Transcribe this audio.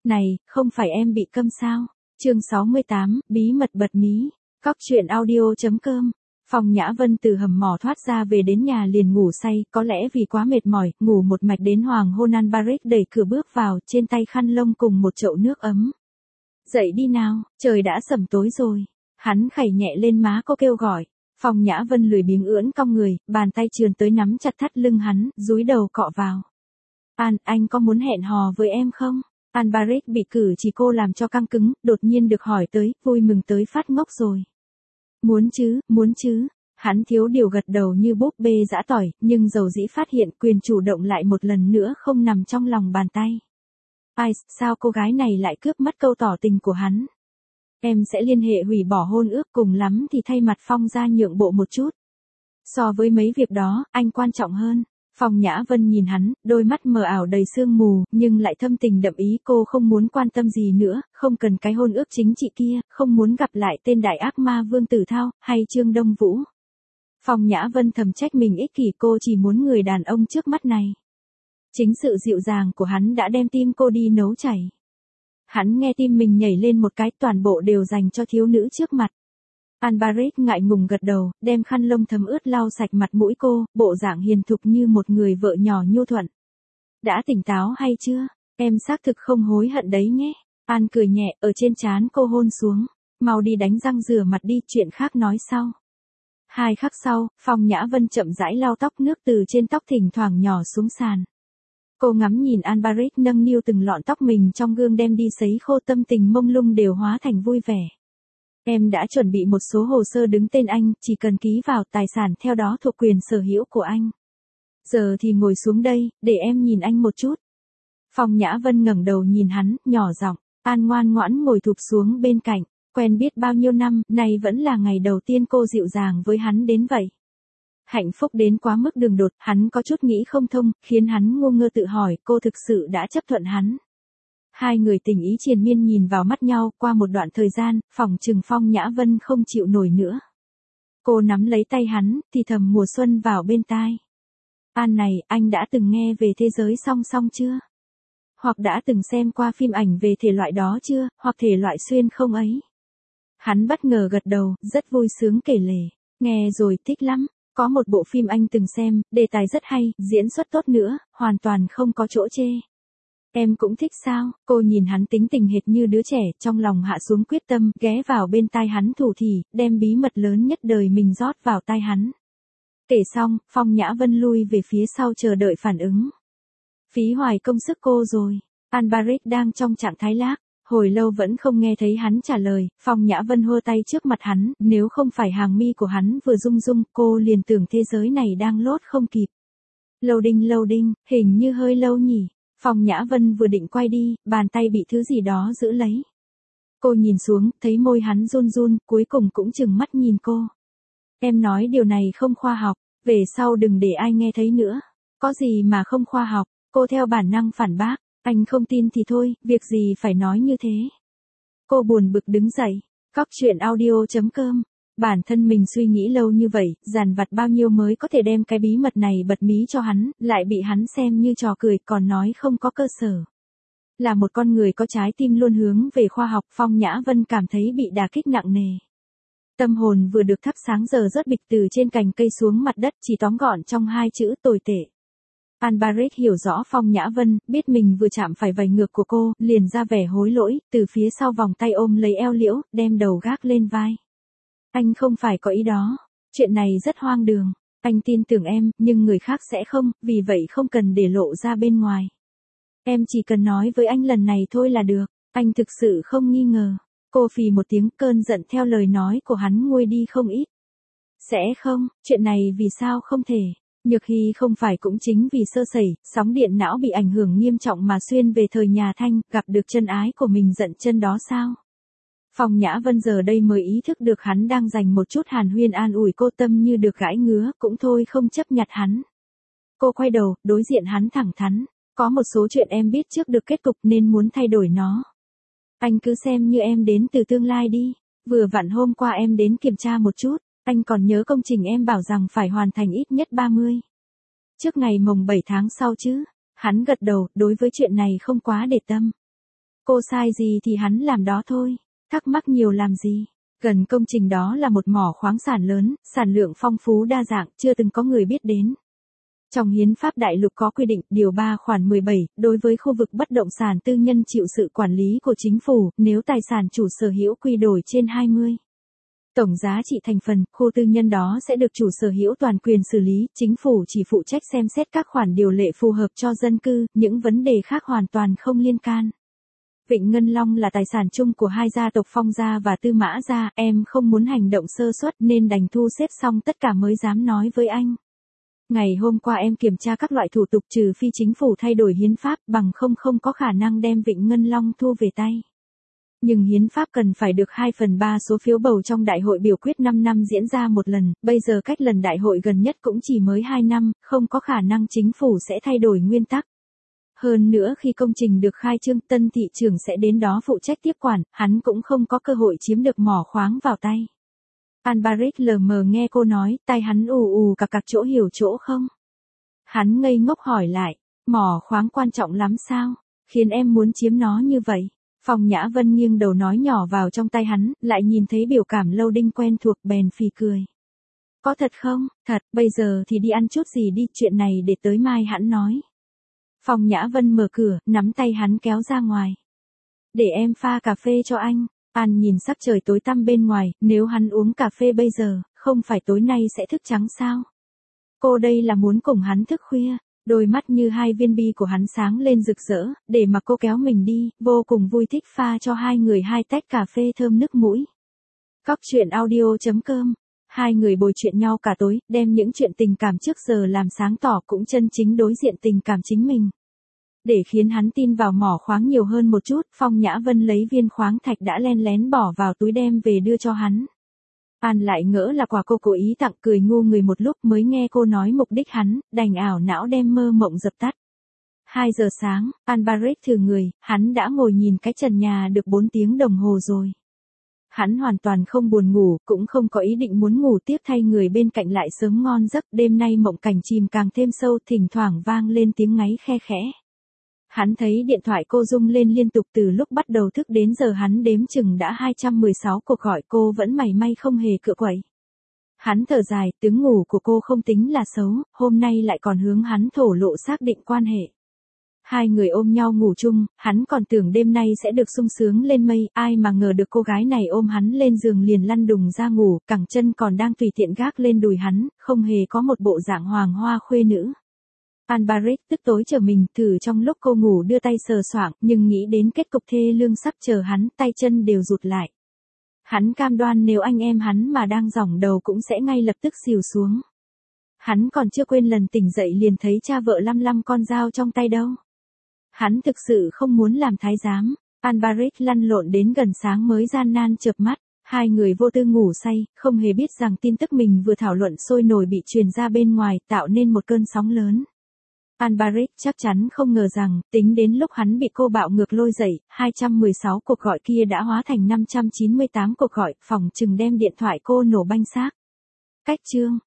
Này, không phải em bị câm sao? Chương 68, bí mật bật mí. Cóc truyện audio.com. Phong Nhã Vân từ hầm mỏ thoát ra về đến nhà liền ngủ say, có lẽ vì quá mệt mỏi, ngủ một mạch đến hoàng hôn. Albaret đẩy cửa bước vào, trên tay khăn lông cùng một chậu nước ấm. Dậy đi nào, trời đã sẩm tối rồi. Hắn khẩy nhẹ lên má cô kêu gọi. Phong Nhã Vân lười biếng ưỡn cong người, bàn tay trườn tới nắm chặt thắt lưng hắn, dúi đầu cọ vào. Anh có muốn hẹn hò với em không? Albaret bị cử chỉ cô làm cho căng cứng, đột nhiên được hỏi tới, vui mừng tới phát ngốc rồi. Muốn chứ. Hắn thiếu điều gật đầu như búp bê giã tỏi, nhưng dầu dĩ phát hiện quyền chủ động lại một lần nữa không nằm trong lòng bàn tay. Sao cô gái này lại cướp mất câu tỏ tình của hắn? Em sẽ liên hệ hủy bỏ hôn ước, cùng lắm thì thay mặt Phong ra nhượng bộ một chút. So với mấy việc đó, anh quan trọng hơn. Phong Nhã Vân nhìn hắn, đôi mắt mờ ảo đầy sương mù, nhưng lại thâm tình đậm ý. Cô không muốn quan tâm gì nữa, không cần cái hôn ước chính trị kia, không muốn gặp lại tên đại ác ma Vương Tử Thao, hay Trương Đông Vũ. Phong Nhã Vân thầm trách mình ích kỷ, cô chỉ muốn người đàn ông trước mắt này. Chính sự dịu dàng của hắn đã đem tim cô đi nấu chảy. Hắn nghe tim mình nhảy lên một cái, toàn bộ đều dành cho thiếu nữ trước mặt. Albaret ngại ngùng gật đầu, đem khăn lông thấm ướt lau sạch mặt mũi cô, bộ dạng hiền thục như một người vợ nhỏ nhu thuận. Đã tỉnh táo hay chưa? Em xác thực không hối hận đấy nhé. An cười nhẹ, ở trên trán cô hôn xuống. Mau đi đánh răng rửa mặt đi, chuyện khác nói sau. 2 khắc sau, Phong Nhã Vân chậm rãi lau tóc, nước từ trên tóc thỉnh thoảng nhỏ xuống sàn. Cô ngắm nhìn Albaret nâng niu từng lọn tóc mình trong gương đem đi sấy khô, tâm tình mông lung đều hóa thành vui vẻ. Em đã chuẩn bị một số hồ sơ đứng tên anh, chỉ cần ký vào, tài sản theo đó thuộc quyền sở hữu của anh. Giờ thì ngồi xuống đây, để em nhìn anh một chút. Phong Nhã Vân ngẩng đầu nhìn hắn, nhỏ giọng. An ngoan ngoãn ngồi thụp xuống bên cạnh. Quen biết bao nhiêu năm, nay vẫn là ngày đầu tiên cô dịu dàng với hắn đến vậy. Hạnh phúc đến quá mức đường đột, hắn có chút nghĩ không thông, khiến hắn ngu ngơ tự hỏi cô thực sự đã chấp thuận hắn. Hai người tình ý triền miên nhìn vào mắt nhau, qua một đoạn thời gian, phỏng chừng Phong Nhã Vân không chịu nổi nữa. Cô nắm lấy tay hắn, thì thầm mùa xuân vào bên tai. An này, anh đã từng nghe về thế giới song song chưa? Hoặc đã từng xem qua phim ảnh về thể loại đó chưa, hoặc thể loại xuyên không ấy? Hắn bất ngờ gật đầu, rất vui sướng kể lể. Nghe rồi, thích lắm. Có một bộ phim anh từng xem, đề tài rất hay, diễn xuất tốt nữa, hoàn toàn không có chỗ chê. Em cũng thích sao? Cô nhìn hắn tính tình hệt như đứa trẻ, trong lòng hạ xuống quyết tâm, ghé vào bên tai hắn thủ thỉ, đem bí mật lớn nhất đời mình rót vào tai hắn. Kể xong, Phong Nhã Vân lui về phía sau chờ đợi phản ứng. Phí hoài công sức cô rồi. Albaret đang trong trạng thái lác, hồi lâu vẫn không nghe thấy hắn trả lời. Phong Nhã Vân hơ tay trước mặt hắn, nếu không phải hàng mi của hắn vừa rung rung, cô liền tưởng thế giới này đang lốt không kịp. Loading, hình như hơi lâu nhỉ. Phong Nhã Vân vừa định quay đi, bàn tay bị thứ gì đó giữ lấy. Cô nhìn xuống, thấy môi hắn run run, cuối cùng cũng chừng mắt nhìn cô. Em nói điều này không khoa học, về sau đừng để ai nghe thấy nữa. Có gì mà không khoa học? Cô theo bản năng phản bác. Anh không tin thì thôi, việc gì phải nói như thế. Cô buồn bực đứng dậy. Cóc truyện audio.com. Bản thân mình suy nghĩ lâu như vậy, dằn vặt bao nhiêu mới có thể đem cái bí mật này bật mí cho hắn, lại bị hắn xem như trò cười, còn nói không có cơ sở. Là một con người có trái tim luôn hướng về khoa học, Phong Nhã Vân cảm thấy bị đả kích nặng nề. Tâm hồn vừa được thắp sáng giờ rớt bịch từ trên cành cây xuống mặt đất, chỉ tóm gọn trong 2 chữ tồi tệ. Albaret hiểu rõ Phong Nhã Vân, biết mình vừa chạm phải vành ngược của cô, liền ra vẻ hối lỗi, từ phía sau vòng tay ôm lấy eo liễu, đem đầu gác lên vai. Anh không phải có ý đó. Chuyện này rất hoang đường. Anh tin tưởng em, nhưng người khác sẽ không, vì vậy không cần để lộ ra bên ngoài. Em chỉ cần nói với anh lần này thôi là được. Anh thực sự không nghi ngờ. Cô phì một tiếng, cơn giận theo lời nói của hắn nguôi đi không ít. Sẽ không, chuyện này vì sao không thể? Nhược Hy không phải cũng chính vì sơ sẩy, sóng điện não bị ảnh hưởng nghiêm trọng mà xuyên về thời nhà Thanh, gặp được chân ái của mình giận chân đó sao? Phong Nhã Vân giờ đây mới ý thức được hắn đang dành một chút hàn huyên an ủi cô, tâm như được gãi ngứa, cũng thôi không chấp nhặt hắn. Cô quay đầu, đối diện hắn thẳng thắn. Có một số chuyện em biết trước được kết cục nên muốn thay đổi nó. Anh cứ xem như em đến từ tương lai đi. Vừa vặn hôm qua em đến kiểm tra một chút. Anh còn nhớ công trình em bảo rằng phải hoàn thành ít nhất 30. Trước ngày mồng 7 tháng sau chứ. Hắn gật đầu, đối với chuyện này không quá để tâm. Cô sai gì thì hắn làm đó thôi, thắc mắc nhiều làm gì. Gần công trình đó là một mỏ khoáng sản lớn, sản lượng phong phú đa dạng, chưa từng có người biết đến. Trong Hiến pháp Đại lục có quy định, điều 3 khoản 17, đối với khu vực bất động sản tư nhân chịu sự quản lý của chính phủ, nếu tài sản chủ sở hữu quy đổi trên 20. Tổng giá trị thành phần, khu tư nhân đó sẽ được chủ sở hữu toàn quyền xử lý, chính phủ chỉ phụ trách xem xét các khoản điều lệ phù hợp cho dân cư, những vấn đề khác hoàn toàn không liên can. Vịnh Ngân Long là tài sản chung của hai gia tộc Phong gia và Tư Mã gia, em không muốn hành động sơ suất nên đành thu xếp xong tất cả mới dám nói với anh. Ngày hôm qua em kiểm tra các loại thủ tục trừ phi chính phủ thay đổi hiến pháp bằng không có khả năng đem Vịnh Ngân Long thu về tay. Nhưng hiến pháp cần phải được 2/3 số phiếu bầu trong đại hội biểu quyết 5 năm diễn ra một lần, bây giờ cách lần đại hội gần nhất cũng chỉ mới 2 năm, không có khả năng chính phủ sẽ thay đổi nguyên tắc. Hơn nữa khi công trình được khai trương, tân thị trưởng sẽ đến đó phụ trách tiếp quản, hắn cũng không có cơ hội chiếm được mỏ khoáng vào tay. Alvarez lờ mờ nghe cô nói, tai hắn ù cặc chỗ hiểu chỗ không. Hắn ngây ngốc hỏi lại, mỏ khoáng quan trọng lắm sao, khiến em muốn chiếm nó như vậy. Phong Nhã Vân nghiêng đầu nói nhỏ vào trong tay hắn, lại nhìn thấy biểu cảm lâu đinh quen thuộc bèn phì cười. Có thật không? Thật, bây giờ thì đi ăn chút gì đi, chuyện này để tới mai hẵng nói. Phong Nhã Vân mở cửa, nắm tay hắn kéo ra ngoài. Để em pha cà phê cho anh. An nhìn sắc trời tối tăm bên ngoài, nếu hắn uống cà phê bây giờ, không phải tối nay sẽ thức trắng sao? Cô đây là muốn cùng hắn thức khuya. Đôi mắt như hai viên bi của hắn sáng lên rực rỡ, để mà cô kéo mình đi, vô cùng vui thích pha cho hai người 2 tách cà phê thơm nức mũi. Cóc truyện audio.com. Hai người bồi chuyện nhau cả tối, đem những chuyện tình cảm trước giờ làm sáng tỏ cũng chân chính đối diện tình cảm chính mình. Để khiến hắn tin vào mỏ khoáng nhiều hơn một chút, Phong Nhã Vân lấy viên khoáng thạch đã len lén bỏ vào túi đem về đưa cho hắn. An lại ngỡ là quà cô cố ý tặng, cười ngu người một lúc mới nghe cô nói mục đích hắn, đành ảo não đem mơ mộng dập tắt. 2 giờ sáng, Alvarez thử người, hắn đã ngồi nhìn cái trần nhà được 4 tiếng đồng hồ rồi. Hắn hoàn toàn không buồn ngủ, cũng không có ý định muốn ngủ tiếp, thay người bên cạnh lại sớm ngon giấc, đêm nay mộng cảnh chìm càng thêm sâu, thỉnh thoảng vang lên tiếng ngáy khe khẽ. Hắn thấy điện thoại cô rung lên liên tục từ lúc bắt đầu thức đến giờ, hắn đếm chừng đã 216 cuộc gọi, cô vẫn mảy may không hề cựa quậy. Hắn thở dài, tiếng ngủ của cô không tính là xấu, hôm nay lại còn hướng hắn thổ lộ xác định quan hệ. Hai người ôm nhau ngủ chung, hắn còn tưởng đêm nay sẽ được sung sướng lên mây, ai mà ngờ được cô gái này ôm hắn lên giường liền lăn đùng ra ngủ, cẳng chân còn đang tùy tiện gác lên đùi hắn, không hề có một bộ dạng hoàng hoa khuê nữ. Alvarez tức tối chờ mình, thử trong lúc cô ngủ đưa tay sờ soạng, nhưng nghĩ đến kết cục thê lương sắp chờ hắn, tay chân đều rụt lại. Hắn cam đoan nếu anh em hắn mà đang giỏng đầu cũng sẽ ngay lập tức xìu xuống. Hắn còn chưa quên lần tỉnh dậy liền thấy cha vợ lăm con dao trong tay đâu. Hắn thực sự không muốn làm thái giám. Alvarez lăn lộn đến gần sáng mới gian nan chợp mắt. Hai người vô tư ngủ say, không hề biết rằng tin tức mình vừa thảo luận sôi nổi bị truyền ra bên ngoài, tạo nên một cơn sóng lớn. Alvarez chắc chắn không ngờ rằng, tính đến lúc hắn bị cô bạo ngược lôi dậy, 216 cuộc gọi kia đã hóa thành 598 cuộc gọi, phỏng chừng đem điện thoại cô nổ banh xác. Cách chương